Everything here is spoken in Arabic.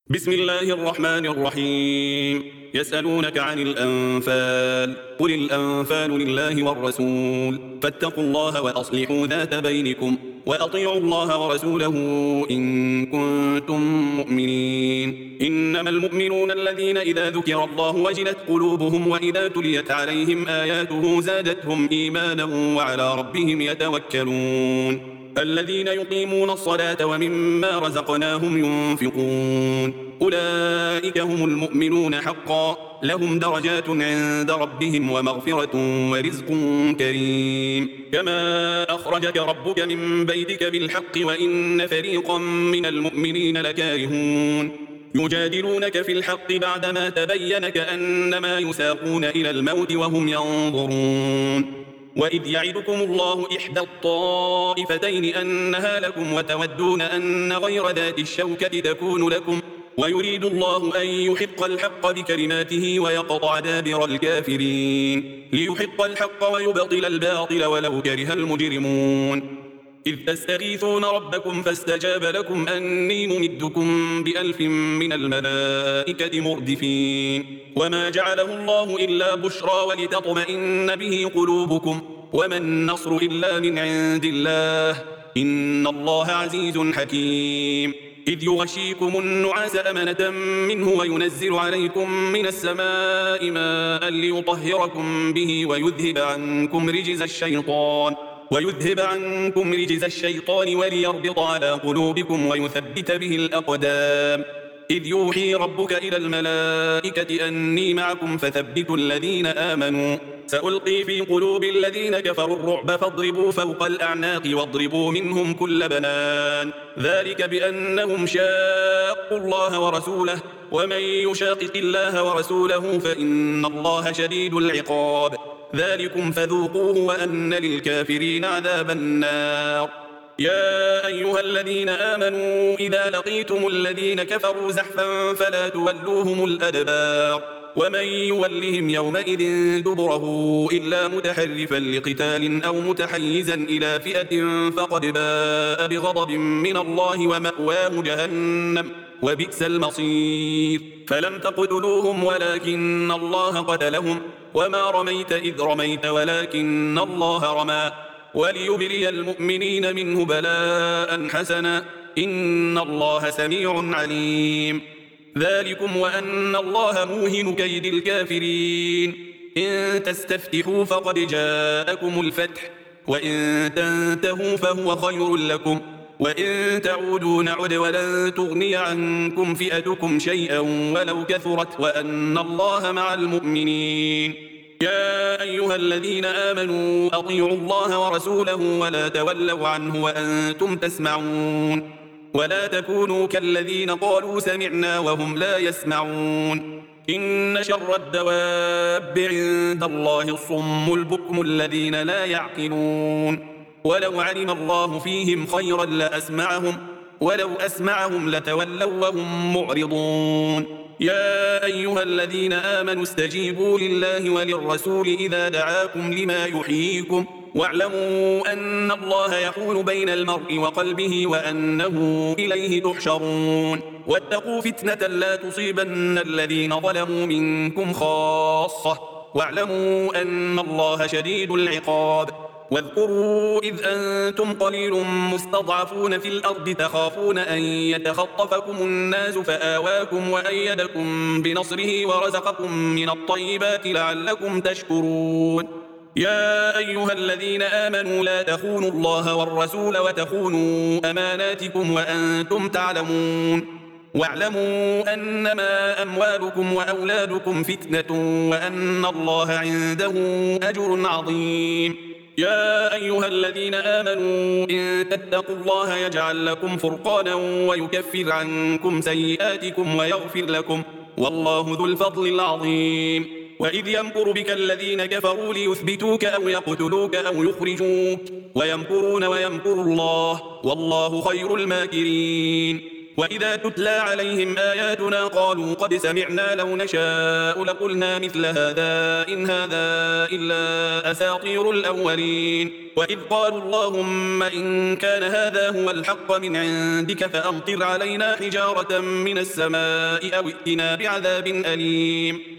بسم الله الرحمن الرحيم. يسألونك عن الأنفال، قل الأنفال لله والرسول، فاتقوا الله وأصلحوا ذات بينكم، وأطيعوا الله ورسوله إن كنتم مؤمنين. إنما المؤمنون الذين إذا ذكر الله وجلت قلوبهم وإذا تليت عليهم آياته زادتهم إيمانا وعلى ربهم يتوكلون. الذين يقيمون الصلاة ومما رزقناهم ينفقون، أولئك هم المؤمنون حقا، لهم درجات عند ربهم ومغفرة ورزق كريم. كما أخرجك ربك من بيتك بالحق وإن فريقا من المؤمنين لكارهون. يجادلونك في الحق بعدما تبين كأنما يساقون إلى الموت وهم ينظرون. وإذ يعدكم الله إحدى الطائفتين أنها لكم وتودون أن غير ذات الشوكة تكون لكم، ويريد الله أن يحق الحق بكلماته ويقطع دابر الكافرين، ليحق الحق ويبطل الباطل ولو كره المجرمون. إذ تستغيثون ربكم فاستجاب لكم أني ممدكم ب1000 من الملائكة مردفين. وما جعله الله إلا بشرى ولتطمئن به قلوبكم، وما النصر إلا من عند الله، إن الله عزيز حكيم. إذ يغشيكم النعاس أمنة منه وينزل عليكم من السماء ماء ليطهركم به ويذهب عنكم رجز الشيطان وليربط على قلوبكم ويثبت به الأقدام. إذ يوحي ربك إلى الملائكة أني معكم فثبتوا الذين آمنوا، سألقي في قلوب الذين كفروا الرعب فاضربوا فوق الأعناق واضربوا منهم كل بنان، ذلك بأنهم شاقوا الله ورسوله، ومن يشاقق الله ورسوله فإن الله شديد العقاب. ذلكم فذوقوه وأن للكافرين عذاب النار. يا أيها الذين آمنوا إذا لقيتم الذين كفروا زحفا فلا تولوهم الأدبار، ومن يولهم يومئذ دبره إلا متحرفا لقتال أو متحيزا إلى فئة فقد باء بغضب من الله ومأواه جهنم وبئس المصير. فلم تقتلوهم ولكن الله قتلهم، وما رميت إذ رميت ولكن الله رمى، وليبلي المؤمنين منه بلاء حسنا، إن الله سميع عليم. ذلكم وأن الله موهن كيد الكافرين. إن تستفتحوا فقد جاءكم الفتح، وإن تنتهوا فهو خير لكم، وإن تعودوا نعد ولن تغني عنكم فئتكم شيئا ولو كثرت، وأن الله مع المؤمنين. يا أيها الذين آمنوا أطيعوا الله ورسوله ولا تولوا عنه وأنتم تسمعون، ولا تكونوا كالذين قالوا سمعنا وهم لا يسمعون. إن شر الدواب عند الله الصم البكم الذين لا يعقلون. ولو علم الله فيهم خيرا لأسمعهم، ولو أسمعهم لتولوا وهم معرضون. يا أيها الذين آمنوا استجيبوا لله وللرسول إذا دعاكم لما يحييكم، واعلموا أن الله يحول بين المرء وقلبه وأنه إليه تحشرون. واتقوا فتنة لا تصيبن الذين ظلموا منكم خاصة، واعلموا أن الله شديد العقاب. واذكروا إذ أنتم قليل مستضعفون في الأرض تخافون أن يتخطفكم الناس فآواكم وأيدكم بنصره ورزقكم من الطيبات لعلكم تشكرون. يا أيها الذين آمنوا لا تخونوا الله والرسول وتخونوا أماناتكم وأنتم تعلمون. واعلموا أنما أموالكم وأولادكم فتنة وأن الله عنده أجر عظيم. يا أيها الذين آمنوا إن تتقوا الله يجعل لكم فرقانا ويكفر عنكم سيئاتكم ويغفر لكم، والله ذو الفضل العظيم. وإذ يمكر بك الذين كفروا ليثبتوك أو يقتلوك أو يخرجوك، ويمكرون ويمكر الله، والله خير الماكرين. وإذا تتلى عليهم آياتنا قالوا قد سمعنا لو نشاء لقلنا مثل هذا إن هذا إلا أساطير الأولين وإذ قالوا اللهم إن كان هذا هو الحق من عندك فأمطر علينا حجارة من السماء أو ائتنا بعذاب أليم